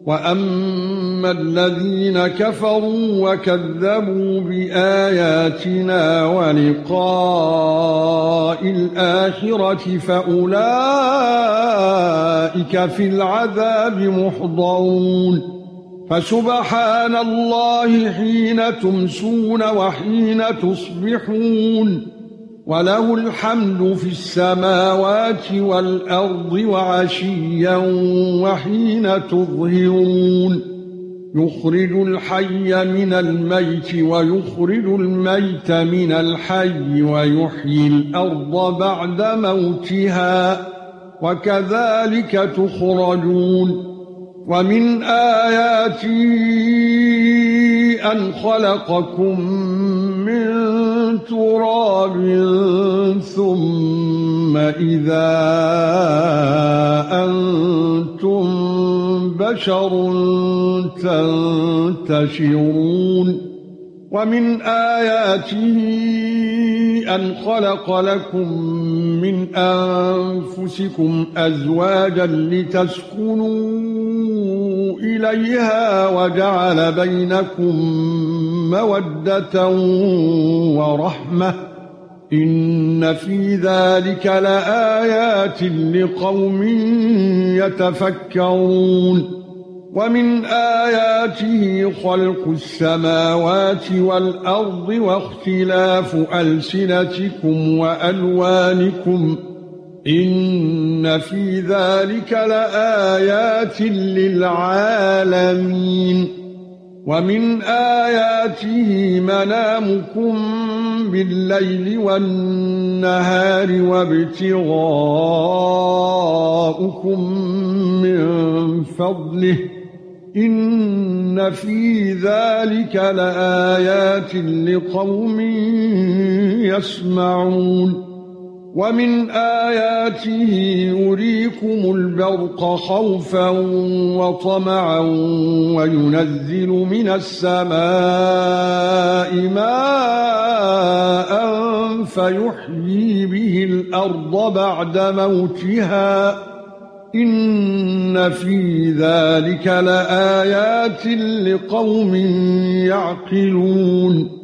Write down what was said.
وَأَمَّا الَّذِينَ كَفَرُوا وَكَذَّبُوا بِآيَاتِنَا وَلِقَاءِ الْآخِرَةِ فَأُولَئِكَ فِي الْعَذَابِ مُحْضَرُونَ فَسُبْحَانَ اللَّهِ حِينَ تُمْسُونَ وَحِينَ تُصْبِحُونَ وَلَهُ الْحَمْدُ فِي السَّمَاوَاتِ وَالْأَرْضِ وَعَشِيًّا وَحِينَ تُظْهِرُونَ يُخْرِجُ الْحَيَّ مِنَ الْمَيِّتِ وَيُخْرِجُ الْمَيِّتَ مِنَ الْحَيِّ وَيُحْيِي الْأَرْضَ بَعْدَ مَوْتِهَا وَكَذَلِكَ تُخْرَجُونَ وَمِنْ آيَاتِهِ أَنْ خَلَقَكُم مِّن تُرَابٍ ثُمَّ إِذَا أَنْتُمْ بَشَرٌ تَنتَشِرُونَ وَمِنْ آيَاتِهِ أَنْ خَلَقَ لَكُم مِّنْ أَنفُسِكُمْ أَزْوَاجًا لِتَسْكُنُوا إِلَيْهَا وَجَعَلَ بَيْنَكُم مَّوَدَّةً وَرَحْمَةً إِنَّ فِي ذَلِكَ لَآيَاتٍ لِقَوْمٍ يَتَفَكَّرُونَ وَمِنْ آيَاتِهِ خَلْقُ السَّمَاوَاتِ وَالْأَرْضِ وَاخْتِلَافُ أَلْسِنَتِكُمْ وَأَلْوَانِكُمْ إِنَّ فِي ذَلِكَ لَآيَاتٍ لِلْعَالَمِينَ وَمِنْ آيَاتِهِ مَنَامُكُمْ بِاللَّيْلِ وَالنَّهَارِ وَابْتِغَاؤُكُمْ مِنْ فَضْلِهِ إِنَّ فِي ذَلِكَ لَآيَاتٍ لِقَوْمٍ يَسْمَعُونَ وَمِنْ آيَاتِهِ يُرِيكُمُ الْبَرْقَ خَوْفًا وَطَمَعًا وَيُنَزِّلُ مِنَ السَّمَاءِ مَاءً فَيُحْيِي بِهِ الْأَرْضَ بَعْدَ مَوْتِهَا إِنَّ فِي ذَلِكَ لَآيَاتٍ لِقَوْمٍ يَعْقِلُونَ